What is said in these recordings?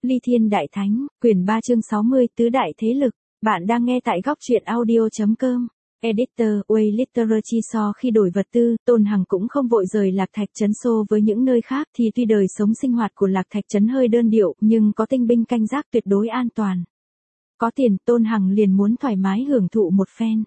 Ly Thiên Đại Thánh, quyển 3 chương 60 tứ đại thế lực. Bạn đang nghe tại góc truyện audio.com. Editor, Way Literature. So khi đổi vật tư, Tôn Hằng cũng không vội rời Lạc Thạch Trấn xô với những nơi khác thì tuy đời sống sinh hoạt của Lạc Thạch Trấn hơi đơn điệu nhưng có tinh binh canh gác tuyệt đối an toàn. Có tiền, Tôn Hằng liền muốn thoải mái hưởng thụ một phen.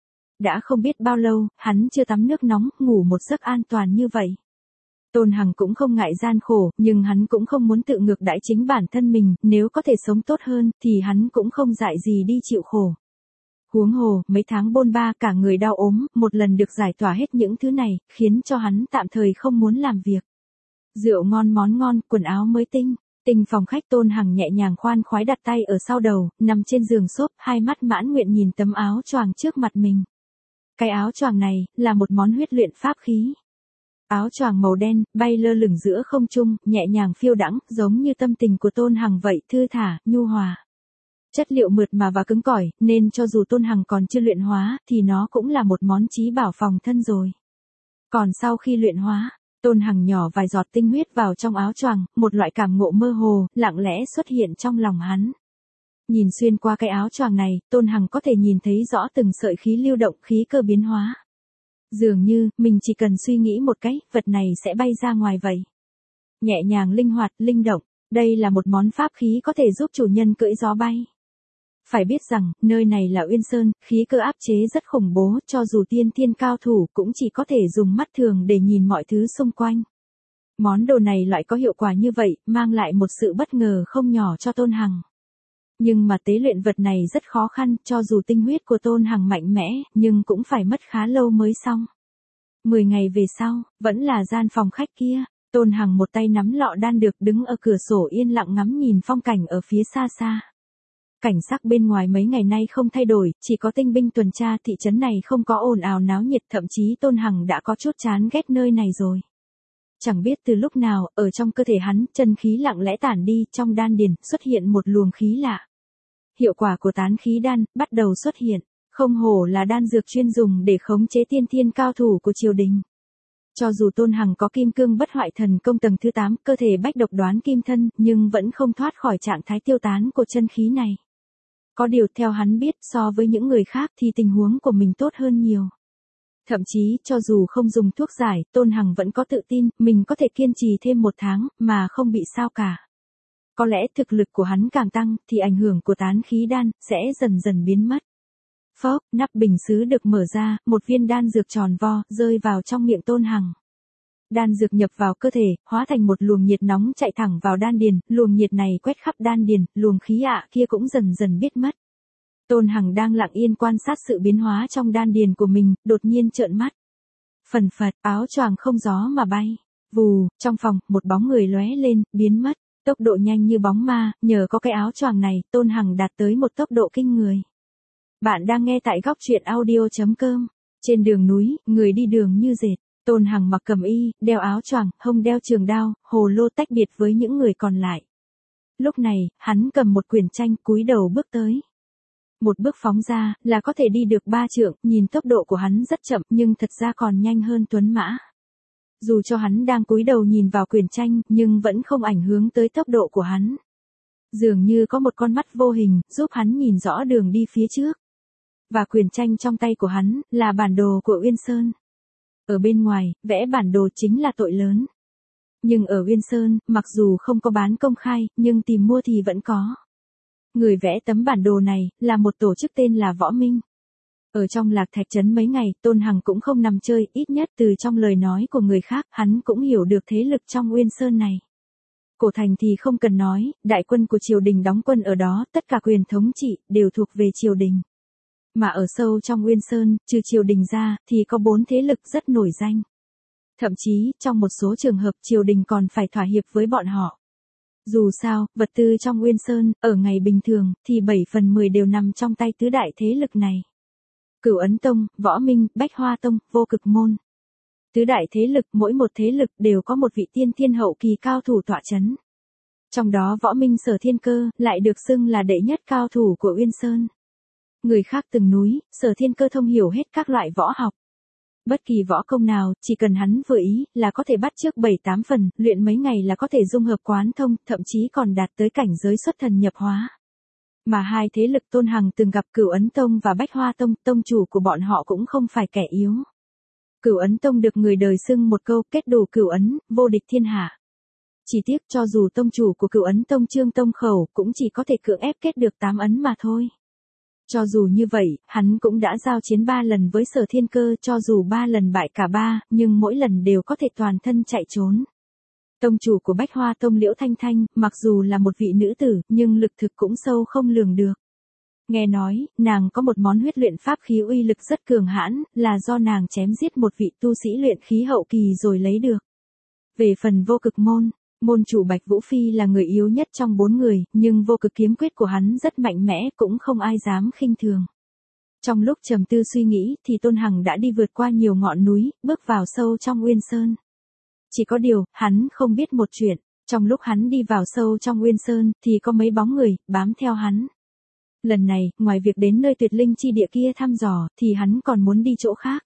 Đã không biết bao lâu, hắn chưa tắm nước nóng, ngủ một giấc an toàn như vậy. Tôn Hằng cũng không ngại gian khổ, nhưng hắn cũng không muốn tự ngược đãi chính bản thân mình, nếu có thể sống tốt hơn, thì hắn cũng không dại gì đi chịu khổ. Huống hồ, mấy tháng bôn ba cả người đau ốm, một lần được giải tỏa hết những thứ này, khiến cho hắn tạm thời không muốn làm việc. Rượu ngon món ngon, quần áo mới tinh. Tình phòng khách Tôn Hằng nhẹ nhàng khoan khoái đặt tay ở sau đầu, nằm trên giường xốp, hai mắt mãn nguyện nhìn tấm áo choàng trước mặt mình. Cái áo choàng này, là một món huyết luyện pháp khí. Áo choàng màu đen, bay lơ lửng giữa không trung, nhẹ nhàng phiêu đãng, giống như tâm tình của Tôn Hằng vậy, thư thả, nhu hòa. Chất liệu mượt mà và cứng cỏi, nên cho dù Tôn Hằng còn chưa luyện hóa, thì nó cũng là một món chí bảo phòng thân rồi. Còn sau khi luyện hóa, Tôn Hằng nhỏ vài giọt tinh huyết vào trong áo choàng, một loại cảm ngộ mơ hồ, lặng lẽ xuất hiện trong lòng hắn. Nhìn xuyên qua cái áo choàng này, Tôn Hằng có thể nhìn thấy rõ từng sợi khí lưu động, khí cơ biến hóa. Dường như, mình chỉ cần suy nghĩ một cái, vật này sẽ bay ra ngoài vậy. Nhẹ nhàng linh hoạt, linh động, đây là một món pháp khí có thể giúp chủ nhân cưỡi gió bay. Phải biết rằng, nơi này là Uyên Sơn, khí cơ áp chế rất khủng bố, cho dù tiên thiên cao thủ cũng chỉ có thể dùng mắt thường để nhìn mọi thứ xung quanh. Món đồ này loại có hiệu quả như vậy, mang lại một sự bất ngờ không nhỏ cho Tôn Hằng. Nhưng mà tế luyện vật này rất khó khăn, cho dù tinh huyết của Tôn Hằng mạnh mẽ, nhưng cũng phải mất khá lâu mới xong. 10 ngày về sau, vẫn là gian phòng khách kia, Tôn Hằng một tay nắm lọ đan dược đứng ở cửa sổ yên lặng ngắm nhìn phong cảnh ở phía xa xa. Cảnh sắc bên ngoài mấy ngày nay không thay đổi, chỉ có tinh binh tuần tra, thị trấn này không có ồn ào náo nhiệt, thậm chí Tôn Hằng đã có chút chán ghét nơi này rồi. Chẳng biết từ lúc nào, ở trong cơ thể hắn, chân khí lặng lẽ tản đi, trong đan điền, xuất hiện một luồng khí lạ. Hiệu quả của tán khí đan, bắt đầu xuất hiện, không hổ là đan dược chuyên dùng để khống chế tiên thiên cao thủ của triều đình. Cho dù Tôn Hằng có kim cương bất hoại thần công tầng thứ 8, cơ thể bách độc đoán kim thân, nhưng vẫn không thoát khỏi trạng thái tiêu tán của chân khí này. Có điều theo hắn biết, so với những người khác thì tình huống của mình tốt hơn nhiều. Thậm chí, cho dù không dùng thuốc giải, Tôn Hằng vẫn có tự tin, mình có thể kiên trì thêm 1 tháng, mà không bị sao cả. Có lẽ thực lực của hắn càng tăng, thì ảnh hưởng của tán khí đan, sẽ dần dần biến mất. Phốc, nắp bình sứ được mở ra, một viên đan dược tròn vo, rơi vào trong miệng Tôn Hằng. Đan dược nhập vào cơ thể, hóa thành một luồng nhiệt nóng chạy thẳng vào đan điền, luồng nhiệt này quét khắp đan điền, luồng khí kia cũng dần dần biết mất. Tôn Hằng đang lặng yên quan sát sự biến hóa trong đan điền của mình, đột nhiên trợn mắt. Phần phật, áo choàng không gió mà bay. Vù, trong phòng, một bóng người lóe lên, biến mất. Tốc độ nhanh như bóng ma, nhờ có cái áo choàng này, Tôn Hằng đạt tới một tốc độ kinh người. Bạn đang nghe tại góc truyện audio.com. Trên đường núi, người đi đường như dệt. Tôn Hằng mặc cẩm y, đeo áo choàng, hông đeo trường đao, hồ lô tách biệt với những người còn lại. Lúc này, hắn cầm một quyển tranh, cúi đầu bước tới. Một bước phóng ra, là có thể đi được 3 trượng, nhìn tốc độ của hắn rất chậm, nhưng thật ra còn nhanh hơn tuấn mã. Dù cho hắn đang cúi đầu nhìn vào quyển tranh, nhưng vẫn không ảnh hưởng tới tốc độ của hắn. Dường như có một con mắt vô hình, giúp hắn nhìn rõ đường đi phía trước. Và quyển tranh trong tay của hắn, là bản đồ của Uyên Sơn. Ở bên ngoài, vẽ bản đồ chính là tội lớn. Nhưng ở Uyên Sơn, mặc dù không có bán công khai, nhưng tìm mua thì vẫn có. Người vẽ tấm bản đồ này, là một tổ chức tên là Võ Minh. Ở trong Lạc Thạch Trấn mấy ngày, Tôn Hằng cũng không nằm chơi, ít nhất từ trong lời nói của người khác, hắn cũng hiểu được thế lực trong Uyên Sơn này. Cổ thành thì không cần nói, đại quân của triều đình đóng quân ở đó, tất cả quyền thống trị, đều thuộc về triều đình. Mà ở sâu trong Uyên Sơn, trừ triều đình ra, thì có 4 thế lực rất nổi danh. Thậm chí, trong một số trường hợp triều đình còn phải thỏa hiệp với bọn họ. Dù sao, vật tư trong Uyên Sơn, ở ngày bình thường, thì 7 phần 10 đều nằm trong tay tứ đại thế lực này. Cửu Ấn Tông, Võ Minh, Bách Hoa Tông, Vô Cực Môn. Tứ đại thế lực, mỗi một thế lực đều có một vị tiên thiên hậu kỳ cao thủ tọa chấn. Trong đó Võ Minh Sở Thiên Cơ, lại được xưng là đệ nhất cao thủ của Uyên Sơn. Người khác từng núi, Sở Thiên Cơ thông hiểu hết các loại võ học. Bất kỳ võ công nào, chỉ cần hắn vừa ý, là có thể bắt chước 7-8 phần, luyện mấy ngày là có thể dung hợp quán thông, thậm chí còn đạt tới cảnh giới xuất thần nhập hóa. Mà hai thế lực Tôn Hằng từng gặp Cửu Ấn Tông và Bách Hoa Tông, tông chủ của bọn họ cũng không phải kẻ yếu. Cửu Ấn Tông được người đời xưng một câu kết đủ cửu ấn, vô địch thiên hạ. Chỉ tiếc cho dù tông chủ của Cửu Ấn Tông Trương Tông Khẩu cũng chỉ có thể cưỡng ép kết được 8 ấn mà thôi. Cho dù như vậy, hắn cũng đã giao chiến 3 lần với Sở Thiên Cơ, cho dù 3 lần bại cả 3, nhưng mỗi lần đều có thể toàn thân chạy trốn. Tông chủ của Bách Hoa Tông Liễu Thanh Thanh, mặc dù là một vị nữ tử, nhưng lực thực cũng sâu không lường được. Nghe nói, nàng có một món huyết luyện pháp khí uy lực rất cường hãn, là do nàng chém giết một vị tu sĩ luyện khí hậu kỳ rồi lấy được. Về phần Vô Cực Môn, môn chủ Bạch Vũ Phi là người yếu nhất trong 4 người, nhưng vô cực kiếm quyết của hắn rất mạnh mẽ, cũng không ai dám khinh thường. Trong lúc trầm tư suy nghĩ, thì Tôn Hằng đã đi vượt qua nhiều ngọn núi, bước vào sâu trong Uyên Sơn. Chỉ có điều, hắn không biết một chuyện, trong lúc hắn đi vào sâu trong Uyên Sơn, thì có mấy bóng người, bám theo hắn. Lần này, ngoài việc đến nơi tuyệt linh chi địa kia thăm dò, thì hắn còn muốn đi chỗ khác.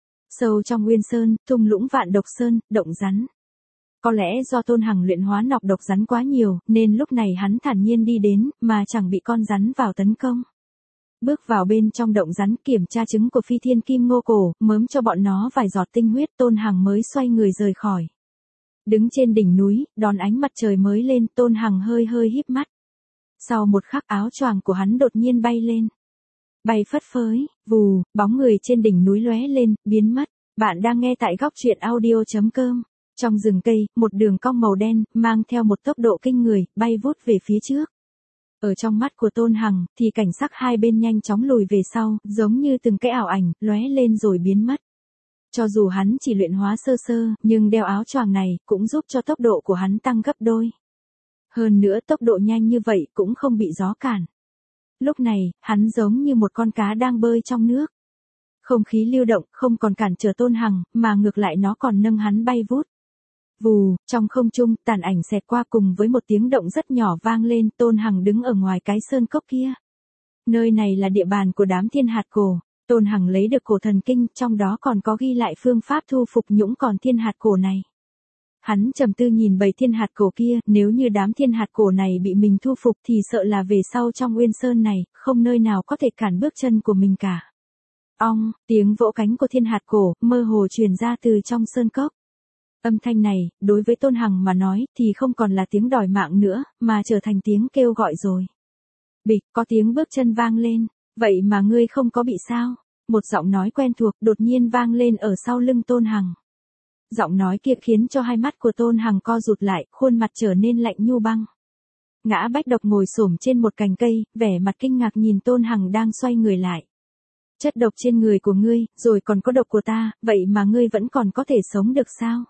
Sâu trong Uyên Sơn, thung lũng Vạn Độc Sơn, động rắn. Có lẽ do Tôn Hằng luyện hóa nọc độc rắn quá nhiều, nên lúc này hắn thản nhiên đi đến, mà chẳng bị con rắn vào tấn công. Bước vào bên trong động rắn kiểm tra trứng của Phi Thiên Kim Ngô Cổ, mớm cho bọn nó vài giọt tinh huyết, Tôn Hằng mới xoay người rời khỏi. Đứng trên đỉnh núi, đón ánh mặt trời mới lên, Tôn Hằng hơi hơi híp mắt. Sau một khắc áo choàng của hắn đột nhiên bay lên. Bay phất phới, vù, bóng người trên đỉnh núi lóe lên, biến mất. Bạn đang nghe tại góc truyện audio.com. Trong rừng cây, một đường cong màu đen, mang theo một tốc độ kinh người, bay vút về phía trước. Ở trong mắt của Tôn Hằng, thì cảnh sắc hai bên nhanh chóng lùi về sau, giống như từng cái ảo ảnh, lóe lên rồi biến mất. Cho dù hắn chỉ luyện hóa sơ sơ, nhưng đeo áo choàng này, cũng giúp cho tốc độ của hắn tăng gấp đôi. Hơn nữa tốc độ nhanh như vậy cũng không bị gió cản. Lúc này, hắn giống như một con cá đang bơi trong nước. Không khí lưu động, không còn cản trở Tôn Hằng, mà ngược lại nó còn nâng hắn bay vút. Vù, trong không trung, tàn ảnh xẹt qua cùng với một tiếng động rất nhỏ vang lên, Tôn Hằng đứng ở ngoài cái sơn cốc kia. Nơi này là địa bàn của đám thiên hạt cổ. Tôn Hằng lấy được cổ thần kinh, trong đó còn có ghi lại phương pháp thu phục nhũng còn thiên hạt cổ này. Hắn trầm tư nhìn bầy thiên hạt cổ kia, nếu như đám thiên hạt cổ này bị mình thu phục thì sợ là về sau trong Uyên Sơn này, không nơi nào có thể cản bước chân của mình cả. Ong, tiếng vỗ cánh của thiên hạt cổ, mơ hồ truyền ra từ trong sơn cốc. Âm thanh này, đối với Tôn Hằng mà nói, thì không còn là tiếng đòi mạng nữa, mà trở thành tiếng kêu gọi rồi. Bịch, có tiếng bước chân vang lên, vậy mà ngươi không có bị sao? Một giọng nói quen thuộc đột nhiên vang lên ở sau lưng Tôn Hằng. Giọng nói kia khiến cho hai mắt của Tôn Hằng co rụt lại, khuôn mặt trở nên lạnh như băng. Ngã Bách Độc ngồi xổm trên một cành cây, vẻ mặt kinh ngạc nhìn Tôn Hằng đang xoay người lại. Chất độc trên người của ngươi, rồi còn có độc của ta, vậy mà ngươi vẫn còn có thể sống được sao?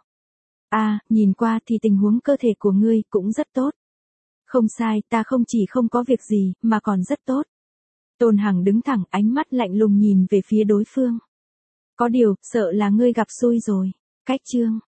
À, nhìn qua thì tình huống cơ thể của ngươi cũng rất tốt. Không sai, ta không chỉ không có việc gì, mà còn rất tốt. Tôn Hằng đứng thẳng, ánh mắt lạnh lùng nhìn về phía đối phương. Có điều, sợ là ngươi gặp xui rồi. Cách chương.